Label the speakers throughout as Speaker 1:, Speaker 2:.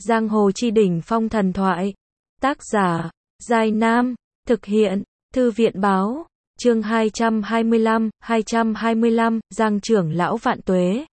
Speaker 1: Giang hồ chi đỉnh phong thần thoại. Tác giả, Giai Nam. Thực hiện, Thư viện Báo. Chương 225, Giang trưởng lão vạn tuế.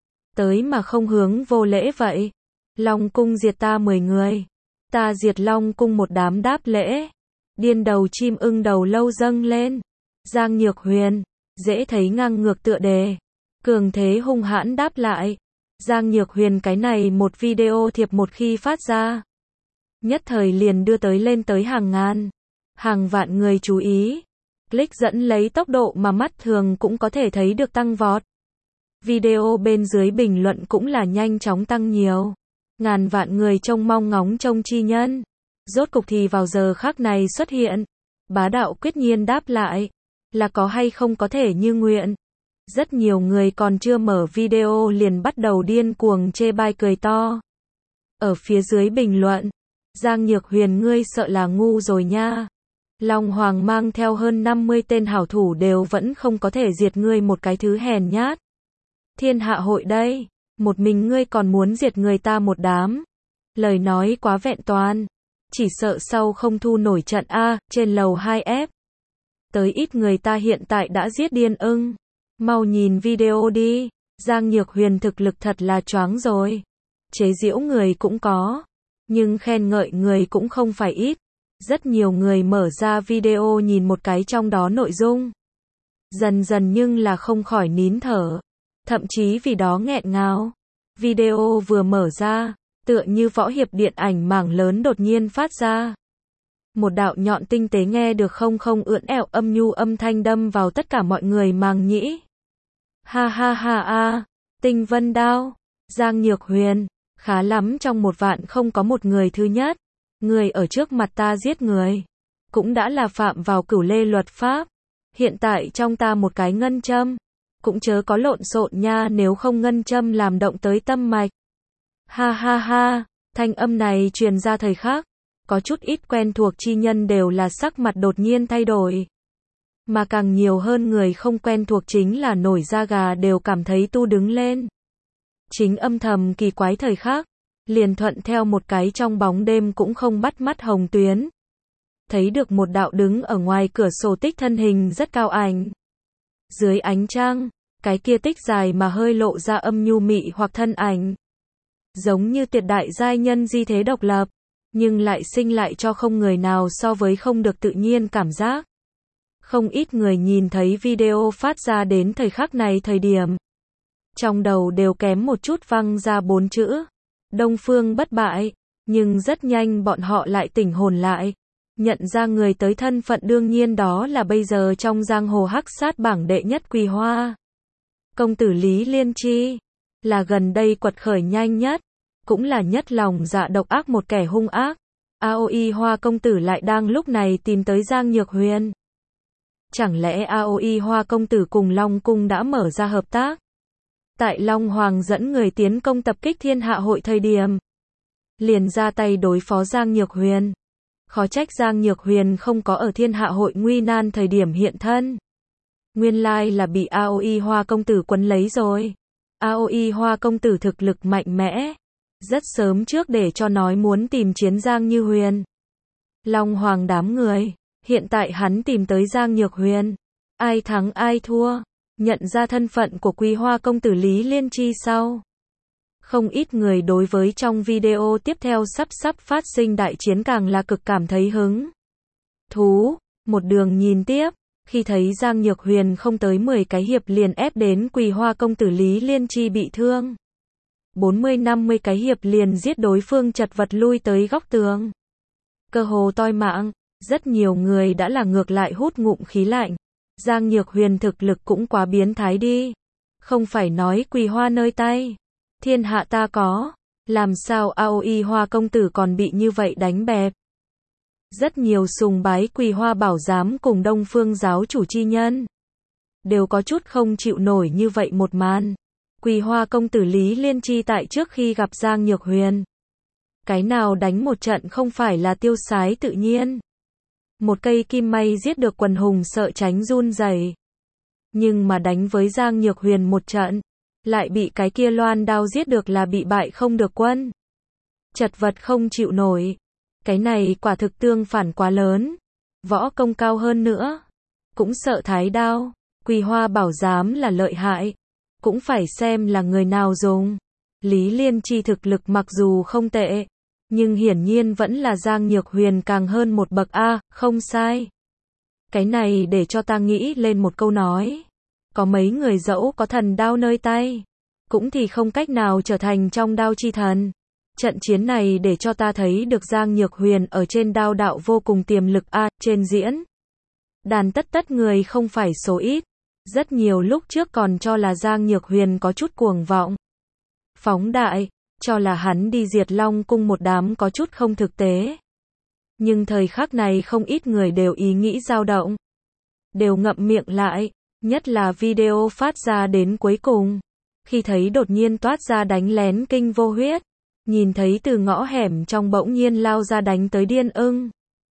Speaker 1: Tới mà không hướng vô lễ vậy. Long cung diệt ta 10 người. Ta diệt Long cung một đám đáp lễ. Điên đầu chim ưng đầu lâu dâng lên. Giang Nhược Huyền, dễ thấy ngang ngược tựa đề. Cường thế hung hãn đáp lại. Giang Nhược Huyền cái này một video thiệp một khi phát ra, nhất thời liền đưa lên tới hàng ngàn, hàng vạn người chú ý. Click dẫn lấy tốc độ mà mắt thường cũng có thể thấy được tăng vọt. Video bên dưới bình luận cũng là nhanh chóng tăng nhiều. Ngàn vạn người trông mong ngóng trông chi nhân. Rốt cục thì vào giờ khắc này xuất hiện. Bá đạo quyết nhiên đáp lại. Là có hay không có thể như nguyện. Rất nhiều người còn chưa mở video liền bắt đầu điên cuồng chê bai cười to. Ở phía dưới bình luận, Giang Nhược Huyền ngươi sợ là ngu rồi nha. Long Hoàng mang theo hơn 50 tên hảo thủ đều vẫn không có thể diệt ngươi một cái thứ hèn nhát. Thiên hạ hội đây, một mình ngươi còn muốn diệt người ta một đám. Lời nói quá vẹn toàn, chỉ sợ sau không thu nổi trận A, trên lầu 2F. Tới ít người ta hiện tại đã giết điên ưng. Mau nhìn video đi, Giang Nhược Huyền thực lực thật là choáng rồi. Chế giễu người cũng có, nhưng khen ngợi người cũng không phải ít. Rất nhiều người mở ra video nhìn một cái trong đó nội dung. Dần dần nhưng là không khỏi nín thở, thậm chí vì đó nghẹn ngào. Video vừa mở ra, tựa như võ hiệp điện ảnh mảng lớn đột nhiên phát ra. Một đạo nhọn tinh tế nghe được không ưỡn ẹo âm nhu âm thanh đâm vào tất cả mọi người màng nhĩ. Ha ha ha a, Tinh Vân Đao, Giang Nhược Huyền, khá lắm trong 1 vạn không có một người thứ nhất. Người ở trước mặt ta giết người, cũng đã là phạm vào cửu lê luật pháp. Hiện tại trong ta một cái ngân châm, cũng chớ có lộn xộn nha, nếu không ngân châm làm động tới tâm mạch. Ha ha ha, thanh âm này truyền ra thời khắc, có chút ít quen thuộc chi nhân đều là sắc mặt đột nhiên thay đổi. Mà càng nhiều hơn người không quen thuộc chính là nổi da gà đều cảm thấy tu đứng lên. Chính âm thầm kỳ quái thời khắc, liền thuận theo một cái trong bóng đêm cũng không bắt mắt hồng tuyến. Thấy được một đạo đứng ở ngoài cửa sổ tích thân hình rất cao ảnh. Dưới ánh trăng, cái kia tích dài mà hơi lộ ra âm nhu mị hoặc thân ảnh. Giống như tuyệt đại giai nhân di thế độc lập, nhưng lại sinh lại cho không người nào so với không được tự nhiên cảm giác. Không ít người nhìn thấy video phát ra đến thời khắc này thời điểm, trong đầu đều kém một chút văng ra 4 chữ. Đông Phương bất bại, nhưng rất nhanh bọn họ lại tỉnh hồn lại. Nhận ra người tới thân phận đương nhiên đó là bây giờ trong giang hồ hắc sát bảng đệ nhất Quỳ Hoa. Công tử Lý Liên Chi, là gần đây quật khởi nhanh nhất, cũng là nhất lòng dạ độc ác một kẻ hung ác. AOI Hoa công tử lại đang lúc này tìm tới Giang Nhược Huyền. Chẳng lẽ AOI Hoa công tử cùng Long cung đã mở ra hợp tác? Tại Long Hoàng dẫn người tiến công tập kích Thiên Hạ hội thời điểm, liền ra tay đối phó Giang Nhược Huyền. Khó trách Giang Nhược Huyền không có ở Thiên Hạ hội nguy nan thời điểm hiện thân. Nguyên lai là bị AOI Hoa công tử quấn lấy rồi. AOI Hoa công tử thực lực mạnh mẽ, rất sớm trước để cho nói muốn tìm chiến Giang Như Huyền. Long Hoàng đám người, hiện tại hắn tìm tới Giang Nhược Huyền. Ai thắng ai thua, nhận ra thân phận của Quỳ Hoa công tử Lý Liên Chi sau. Không ít người đối với trong video tiếp theo sắp phát sinh đại chiến càng là cực cảm thấy hứng thú. Một đường nhìn tiếp, khi thấy Giang Nhược Huyền không tới 10 cái hiệp liền ép đến Quỳ Hoa công tử Lý Liên Chi bị thương. 40-50 cái hiệp liền giết đối phương chật vật lui tới góc tường. Cơ hồ toi mạng, rất nhiều người đã là ngược lại hút ngụm khí lạnh. Giang Nhược Huyền thực lực cũng quá biến thái đi. Không phải nói Quỳ Hoa nơi tay, thiên hạ ta có, làm sao AOI Hoa công tử còn bị như vậy đánh bẹp. Rất nhiều sùng bái Quỳ Hoa bảo giám cùng Đông Phương giáo chủ chi nhân đều có chút không chịu nổi như vậy một màn. Quỳ Hoa công tử Lý Liên Chi tại trước khi gặp Giang Nhược Huyền, cái nào đánh một trận không phải là tiêu sái tự nhiên. Một cây kim may giết được quần hùng sợ tránh run rẩy. Nhưng mà đánh với Giang Nhược Huyền một trận, lại bị cái kia loan đao giết được là bị bại không được quân. chật vật không chịu nổi. Cái này quả thực tương phản quá lớn. Võ công cao hơn nữa, cũng sợ thái đao. Quỳ Hoa bảo dám là lợi hại, cũng phải xem là người nào dùng. Lý Liên Chi thực lực mặc dù không tệ, nhưng hiển nhiên vẫn là Giang Nhược Huyền càng hơn một bậc a, không sai. Cái này để cho ta nghĩ lên một câu nói. Có mấy người dẫu có thần đao nơi tay, cũng thì không cách nào trở thành trong đao chi thần. Trận chiến này để cho ta thấy được Giang Nhược Huyền ở trên đao đạo vô cùng tiềm lực a, trên diễn đàn tất người không phải số ít. Rất nhiều lúc trước còn cho là Giang Nhược Huyền có chút cuồng vọng, phóng đại, cho là hắn đi diệt Long Cung một đám có chút không thực tế. Nhưng thời khắc này không ít người đều ý nghĩ dao động, đều ngậm miệng lại, nhất là video phát ra đến cuối cùng. Khi thấy đột nhiên toát ra đánh lén Kinh Vô Huyết, nhìn thấy từ ngõ hẻm trong bỗng nhiên lao ra đánh tới Điên Ưng.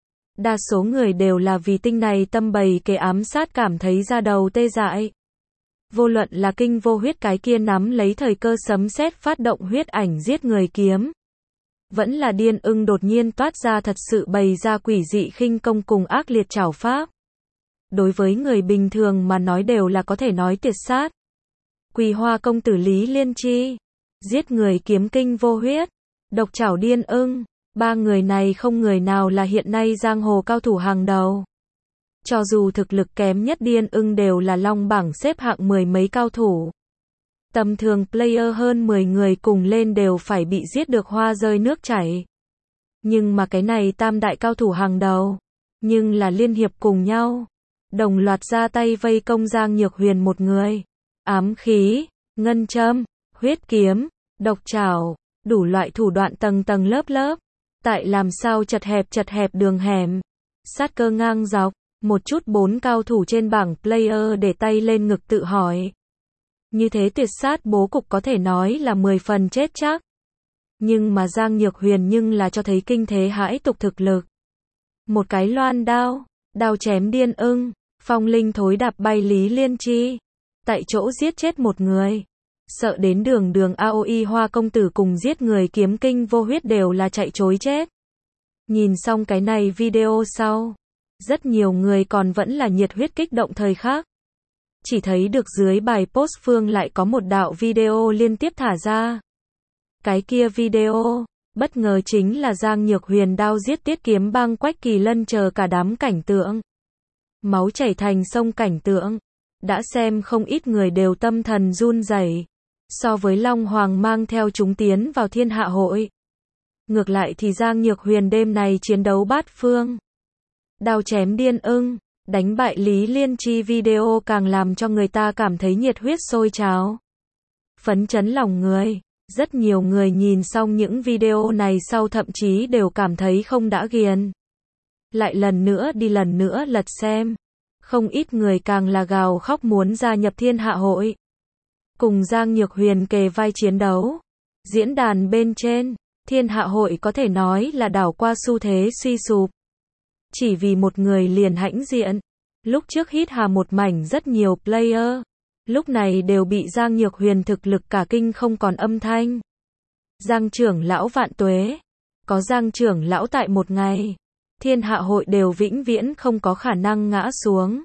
Speaker 1: Đa số người đều là vì tinh này tâm bày kế ám sát cảm thấy da đầu tê dại. Vô luận là Kinh Vô Huyết cái kia nắm lấy thời cơ sấm sét phát động huyết ảnh giết người kiếm, vẫn là Điên Ưng đột nhiên toát ra thật sự bày ra quỷ dị khinh công cùng ác liệt trảo pháp. Đối với người bình thường mà nói đều là có thể nói tuyệt sát. Quỳ Hoa công tử Lý Liên Chi, giết người kiếm Kinh Vô Huyết, độc trảo Điên Ưng, ba người này không người nào là hiện nay giang hồ cao thủ hàng đầu. Cho dù thực lực kém nhất Điên Ưng đều là long bảng xếp hạng 10 mấy cao thủ. Tầm thường player hơn 10 người cùng lên đều phải bị giết được hoa rơi nước chảy. Nhưng mà cái này tam đại cao thủ hàng đầu, nhưng là liên hiệp cùng nhau, đồng loạt ra tay vây công Giang Nhược Huyền một người. Ám khí, ngân châm, huyết kiếm, độc trảo, đủ loại thủ đoạn tầng tầng lớp lớp. Tại làm sao chật hẹp đường hẻm, sát cơ ngang dọc, một chút 4 cao thủ trên bảng player để tay lên ngực tự hỏi. Như thế tuyệt sát bố cục có thể nói là 10 phần chết chắc. Nhưng mà Giang Nhược Huyền nhưng là cho thấy kinh thế hãi tục thực lực. Một cái loan đao, đao chém Điên Ưng, phong linh thối đạp bay Lý Liên Chi, tại chỗ giết chết một người. Sợ đến đường AOI Hoa công tử cùng giết người kiếm Kinh Vô Huyết đều là chạy trối chết. Nhìn xong cái này video sau, rất nhiều người còn vẫn là nhiệt huyết kích động thời khắc. Chỉ thấy được dưới bài post phương lại có một đạo video liên tiếp thả ra. Cái kia video, bất ngờ chính là Giang Nhược Huyền đao giết Tiết Kiếm Bang Quách Kỳ Lân chờ cả đám cảnh tượng. Máu chảy thành sông cảnh tượng. Đã xem không ít người đều tâm thần run rẩy. So với Long Hoàng mang theo chúng tiến vào Thiên Hạ Hội, ngược lại thì Giang Nhược Huyền đêm này chiến đấu bát phương, đao chém Điên Ưng, đánh bại Lý Liên Chi video càng làm cho người ta cảm thấy nhiệt huyết sôi trào, phấn chấn lòng người. Rất nhiều người nhìn xong những video này sau thậm chí đều cảm thấy không đã ghiền. Lại lần nữa lật xem. Không ít người càng là gào khóc muốn gia nhập Thiên Hạ Hội, cùng Giang Nhược Huyền kề vai chiến đấu. Diễn đàn bên trên, Thiên Hạ Hội có thể nói là đảo qua xu thế suy sụp. Chỉ vì một người liền hãnh diện. Lúc trước hít hà một mảnh rất nhiều player, lúc này đều bị Giang Nhược Huyền thực lực cả kinh không còn âm thanh. Giang trưởng lão vạn tuế. Có Giang trưởng lão tại một ngày, Thiên Hạ Hội đều vĩnh viễn không có khả năng ngã xuống.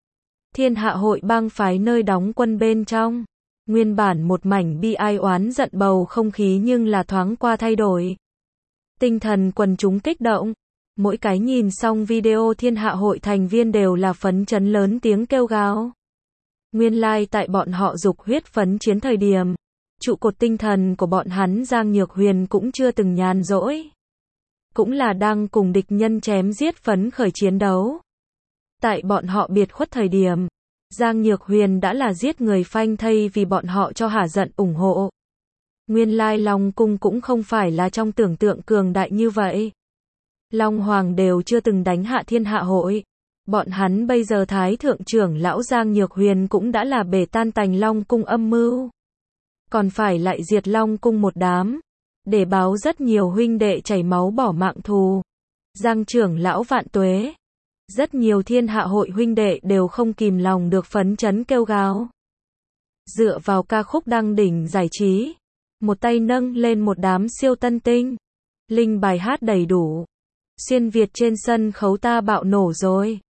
Speaker 1: Thiên Hạ Hội bang phái nơi đóng quân bên trong, nguyên bản một mảnh bi ai oán giận bầu không khí nhưng là thoáng qua thay đổi. Tinh thần quần chúng kích động, mỗi cái nhìn xong video Thiên Hạ Hội thành viên đều là phấn chấn lớn tiếng kêu gào. Nguyên lai tại bọn họ dục huyết phấn chiến thời điểm, trụ cột tinh thần của bọn hắn Giang Nhược Huyền cũng chưa từng nhàn rỗi. Cũng là đang cùng địch nhân chém giết phấn khởi chiến đấu. Tại bọn họ biệt khuất thời điểm, Giang Nhược Huyền đã là giết người phanh thây vì bọn họ cho hả giận ủng hộ. Nguyên lai Long Cung cũng không phải là trong tưởng tượng cường đại như vậy. Long Hoàng đều chưa từng đánh hạ Thiên Hạ Hội. Bọn hắn bây giờ Thái Thượng trưởng lão Giang Nhược Huyền cũng đã là bể tan tành Long Cung âm mưu. Còn phải lại diệt Long Cung một đám, để báo rất nhiều huynh đệ chảy máu bỏ mạng thù. Giang trưởng lão vạn tuế. Rất nhiều Thiên Hạ Hội huynh đệ đều không kìm lòng được phấn chấn kêu gào. Dựa vào ca khúc đăng đỉnh giải trí, một tay nâng lên một đám siêu tân tinh, Linh bài hát đầy đủ. Xuyên Việt trên sân khấu ta bạo nổ rồi.